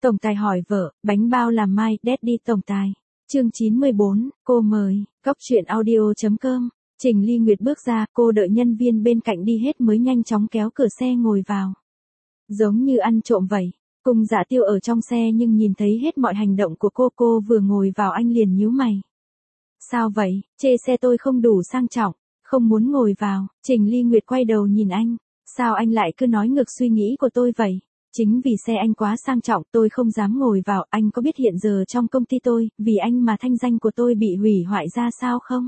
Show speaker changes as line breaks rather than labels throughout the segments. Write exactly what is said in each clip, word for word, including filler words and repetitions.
Tổng tài hỏi vợ, bánh bao làm mai, Daddy tổng tài. Chương chín mươi bốn, cô mời, cốc truyện audio.com. Trình Ly Nguyệt bước ra, cô đợi nhân viên bên cạnh đi hết mới nhanh chóng kéo cửa xe ngồi vào. Giống như ăn trộm vậy. Cung Dạ Tiêu ở trong xe nhưng nhìn thấy hết mọi hành động của cô, cô vừa ngồi vào anh liền nhíu mày. Sao vậy, chê xe tôi không đủ sang trọng, không muốn ngồi vào. Trình Ly Nguyệt quay đầu nhìn anh. Sao anh lại cứ nói ngược suy nghĩ của tôi vậy? Chính vì xe anh quá sang trọng tôi không dám ngồi vào. Anh có biết hiện giờ trong công ty tôi, vì anh mà thanh danh của tôi bị hủy hoại ra sao không?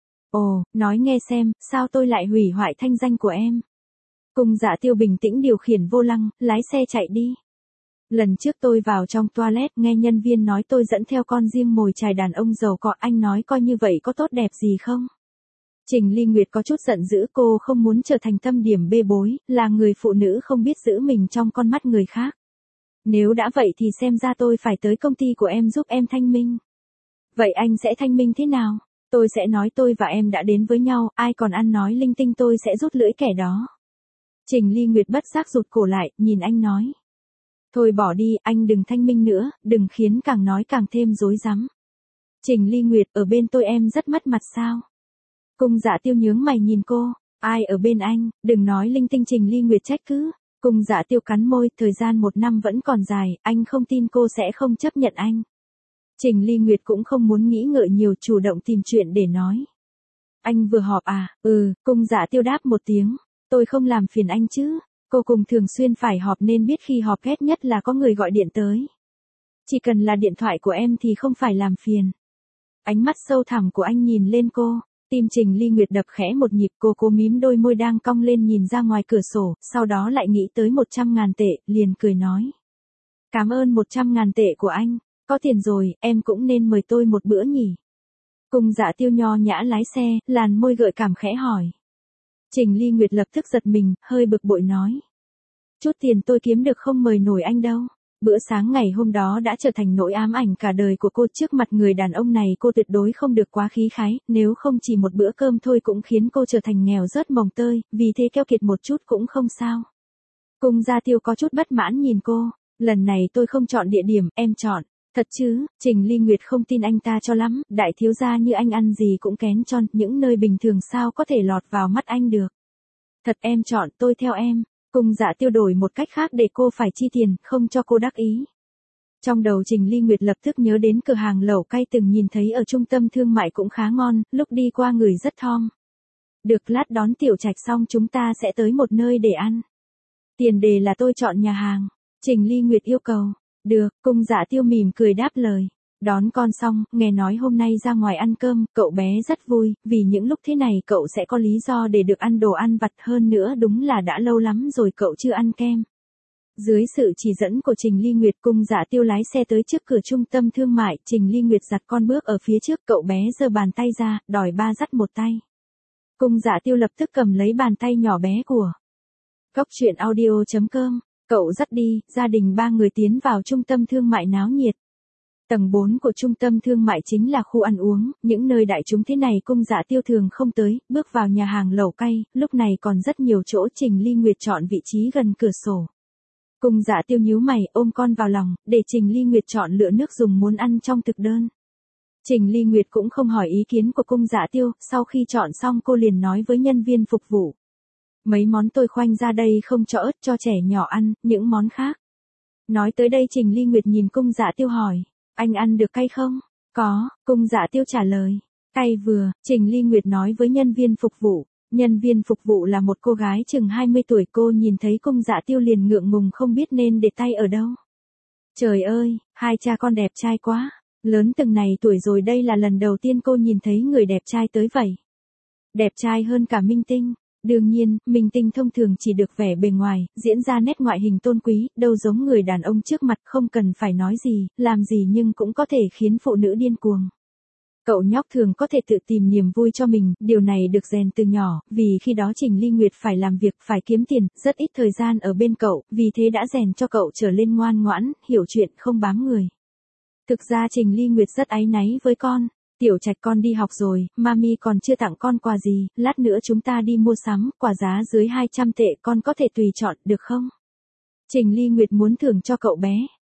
Ồ, nói nghe xem, sao tôi lại hủy hoại thanh danh của em? Cung Dạ Tiêu bình tĩnh điều khiển vô lăng, lái xe chạy đi. Lần trước tôi vào trong toilet nghe nhân viên nói tôi dẫn theo con riêng mồi chài đàn ông giàu có, anh nói coi như vậy có tốt đẹp gì không? Trình Ly Nguyệt có chút giận dữ, cô không muốn trở thành tâm điểm bê bối, là người phụ nữ không biết giữ mình trong con mắt người khác. Nếu đã vậy thì xem ra tôi phải tới công ty của em giúp em thanh minh. Vậy anh sẽ thanh minh thế nào? Tôi sẽ nói tôi và em đã đến với nhau, ai còn ăn nói linh tinh tôi sẽ rút lưỡi kẻ đó. Trình Ly Nguyệt bất giác rụt cổ lại, nhìn anh nói. Thôi bỏ đi, anh đừng thanh minh nữa, đừng khiến càng nói càng thêm rối rắm. Trình Ly Nguyệt, ở bên tôi em rất mất mặt sao? Cung Dạ Tiêu nhướng mày nhìn cô, ai ở bên anh, đừng nói linh tinh. Trình Ly Nguyệt trách cứ. Cung Dạ Tiêu cắn môi, thời gian một năm vẫn còn dài, anh không tin cô sẽ không chấp nhận anh. Trình Ly Nguyệt cũng không muốn nghĩ ngợi nhiều, chủ động tìm chuyện để nói. Anh vừa họp à? Ừ, Cung Dạ Tiêu đáp một tiếng. Tôi không làm phiền anh chứ. Cô cùng thường xuyên phải họp nên biết khi họp ghét nhất là có người gọi điện tới. Chỉ cần là điện thoại của em thì không phải làm phiền. Ánh mắt sâu thẳm của anh nhìn lên cô. Tim Trình Ly Nguyệt đập khẽ một nhịp, cô cố mím đôi môi đang cong lên nhìn ra ngoài cửa sổ, sau đó lại nghĩ tới một trăm ngàn tệ, liền cười nói. Cảm ơn một trăm ngàn tệ của anh, có tiền rồi, em cũng nên mời tôi một bữa nhỉ. Cung Dạ Tiêu nho nhã lái xe, làn môi gợi cảm khẽ hỏi. Trình Ly Nguyệt lập tức giật mình, hơi bực bội nói. Chút tiền tôi kiếm được không mời nổi anh đâu. Bữa sáng ngày hôm đó đã trở thành nỗi ám ảnh cả đời của cô, trước mặt người đàn ông này cô tuyệt đối không được quá khí khái, nếu không chỉ một bữa cơm thôi cũng khiến cô trở thành nghèo rớt mồng tơi, vì thế keo kiệt một chút cũng không sao. Cung Dạ Tiêu có chút bất mãn nhìn cô, lần này tôi không chọn địa điểm, em chọn. Thật chứ? Trình Ly Nguyệt không tin anh ta cho lắm, đại thiếu gia như anh ăn gì cũng kén chọn, những nơi bình thường sao có thể lọt vào mắt anh được. Thật em chọn, tôi theo em. Cung Dạ Tiêu đổi một cách khác để cô phải chi tiền, không cho cô đắc ý. Trong đầu Trình Ly Nguyệt lập tức nhớ đến cửa hàng lẩu cay từng nhìn thấy ở trung tâm thương mại cũng khá ngon, lúc đi qua người rất thom. Được, lát đón Tiểu Trạch xong chúng ta sẽ tới một nơi để ăn. Tiền đề là tôi chọn nhà hàng. Trình Ly Nguyệt yêu cầu. Được, Cung Dạ Tiêu mỉm cười đáp lời. Đón con xong, nghe nói hôm nay ra ngoài ăn cơm, cậu bé rất vui, vì những lúc thế này cậu sẽ có lý do để được ăn đồ ăn vặt, hơn nữa đúng là đã lâu lắm rồi cậu chưa ăn kem. Dưới sự chỉ dẫn của Trình Ly Nguyệt, Cung Dạ Tiêu lái xe tới trước cửa trung tâm thương mại, Trình Ly Nguyệt giặt con bước ở phía trước, cậu bé giơ bàn tay ra, đòi ba dắt một tay. Cung Dạ Tiêu lập tức cầm lấy bàn tay nhỏ bé của cốc truyện audio.com. Cậu dắt đi, gia đình ba người tiến vào trung tâm thương mại náo nhiệt. Tầng bốn của trung tâm thương mại chính là khu ăn uống, những nơi đại chúng thế này Cung Dạ Tiêu thường không tới, bước vào nhà hàng lẩu cay, lúc này còn rất nhiều chỗ. Trình Ly Nguyệt chọn vị trí gần cửa sổ. Cung Dạ Tiêu nhíu mày, ôm con vào lòng, để Trình Ly Nguyệt chọn lựa nước dùng muốn ăn trong thực đơn. Trình Ly Nguyệt cũng không hỏi ý kiến của Cung Dạ Tiêu, sau khi chọn xong cô liền nói với nhân viên phục vụ. Mấy món tôi khoanh ra đây không cho ớt, cho trẻ nhỏ ăn, những món khác. Nói tới đây Trình Ly Nguyệt nhìn Cung Dạ Tiêu hỏi, anh ăn được cay không? Có, Cung Dạ Tiêu trả lời. Cay vừa, Trình Ly Nguyệt nói với nhân viên phục vụ. Nhân viên phục vụ là một cô gái chừng hai mươi tuổi, cô nhìn thấy Cung Dạ Tiêu liền ngượng ngùng không biết nên để tay ở đâu. Trời ơi, hai cha con đẹp trai quá, lớn từng này tuổi rồi đây là lần đầu tiên cô nhìn thấy người đẹp trai tới vậy. Đẹp trai hơn cả minh tinh. Đương nhiên, minh tinh thông thường chỉ được vẻ bề ngoài, diễn ra nét ngoại hình tôn quý, đâu giống người đàn ông trước mặt, không cần phải nói gì, làm gì nhưng cũng có thể khiến phụ nữ điên cuồng. Cậu nhóc thường có thể tự tìm niềm vui cho mình, điều này được rèn từ nhỏ, vì khi đó Trình Ly Nguyệt phải làm việc, phải kiếm tiền, rất ít thời gian ở bên cậu, vì thế đã rèn cho cậu trở lên ngoan ngoãn, hiểu chuyện, không bám người. Thực ra Trình Ly Nguyệt rất áy náy với con. Tiểu Trạch con đi học rồi, mami còn chưa tặng con quà gì, lát nữa chúng ta đi mua sắm, quà giá dưới hai trăm tệ con có thể tùy chọn, được không? Trình Ly Nguyệt muốn thưởng cho cậu bé.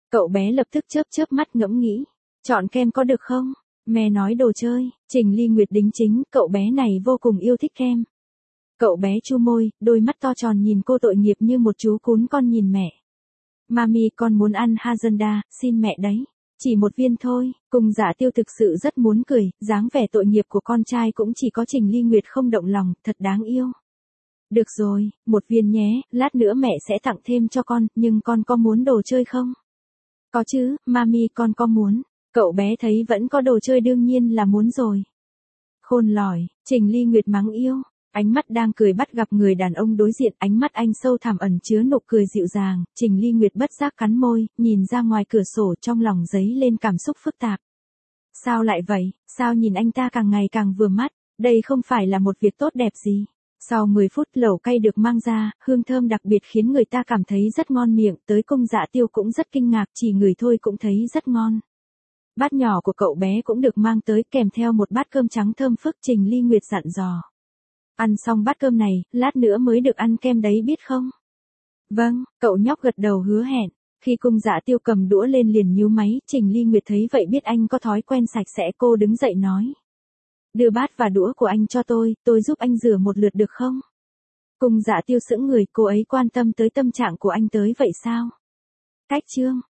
Cậu bé lập tức chớp chớp mắt ngẫm nghĩ. Chọn kem có được không? Mẹ nói đồ chơi. Trình Ly Nguyệt đính chính, cậu bé này vô cùng yêu thích kem. Cậu bé chu môi, đôi mắt to tròn nhìn cô tội nghiệp như một chú cún con nhìn mẹ. Mami con muốn ăn Hazanda, xin mẹ đấy. Chỉ một viên thôi, Cung Dạ Tiêu thực sự rất muốn cười, dáng vẻ tội nghiệp của con trai cũng chỉ có Trình Ly Nguyệt không động lòng, thật đáng yêu. Được rồi, một viên nhé, lát nữa mẹ sẽ tặng thêm cho con, nhưng con có muốn đồ chơi không? Có chứ, Mami con có muốn. Cậu bé thấy vẫn có đồ chơi đương nhiên là muốn rồi. Khôn lỏi, Trình Ly Nguyệt mắng yêu. Ánh mắt đang cười bắt gặp người đàn ông đối diện, ánh mắt anh sâu thẳm ẩn chứa nụ cười dịu dàng, Trình Ly Nguyệt bất giác cắn môi, nhìn ra ngoài cửa sổ trong lòng dấy lên cảm xúc phức tạp. Sao lại vậy, sao nhìn anh ta càng ngày càng vừa mắt, đây không phải là một việc tốt đẹp gì. Sau mười phút lẩu cay được mang ra, hương thơm đặc biệt khiến người ta cảm thấy rất ngon miệng, tới Cung Dạ Tiêu cũng rất kinh ngạc, chỉ ngửi thôi cũng thấy rất ngon. Bát nhỏ của cậu bé cũng được mang tới kèm theo một bát cơm trắng thơm phức, Trình Ly Nguyệt dặn dò. Ăn xong bát cơm này, lát nữa mới được ăn kem đấy biết không? Vâng, cậu nhóc gật đầu hứa hẹn. Khi Cung Dạ Tiêu cầm đũa lên liền nhíu máy, Trình Ly Nguyệt thấy vậy biết anh có thói quen sạch sẽ, cô đứng dậy nói. Đưa bát và đũa của anh cho tôi, tôi giúp anh rửa một lượt được không? Cung Dạ Tiêu sững người, cô ấy quan tâm tới tâm trạng của anh tới vậy sao? Cách chương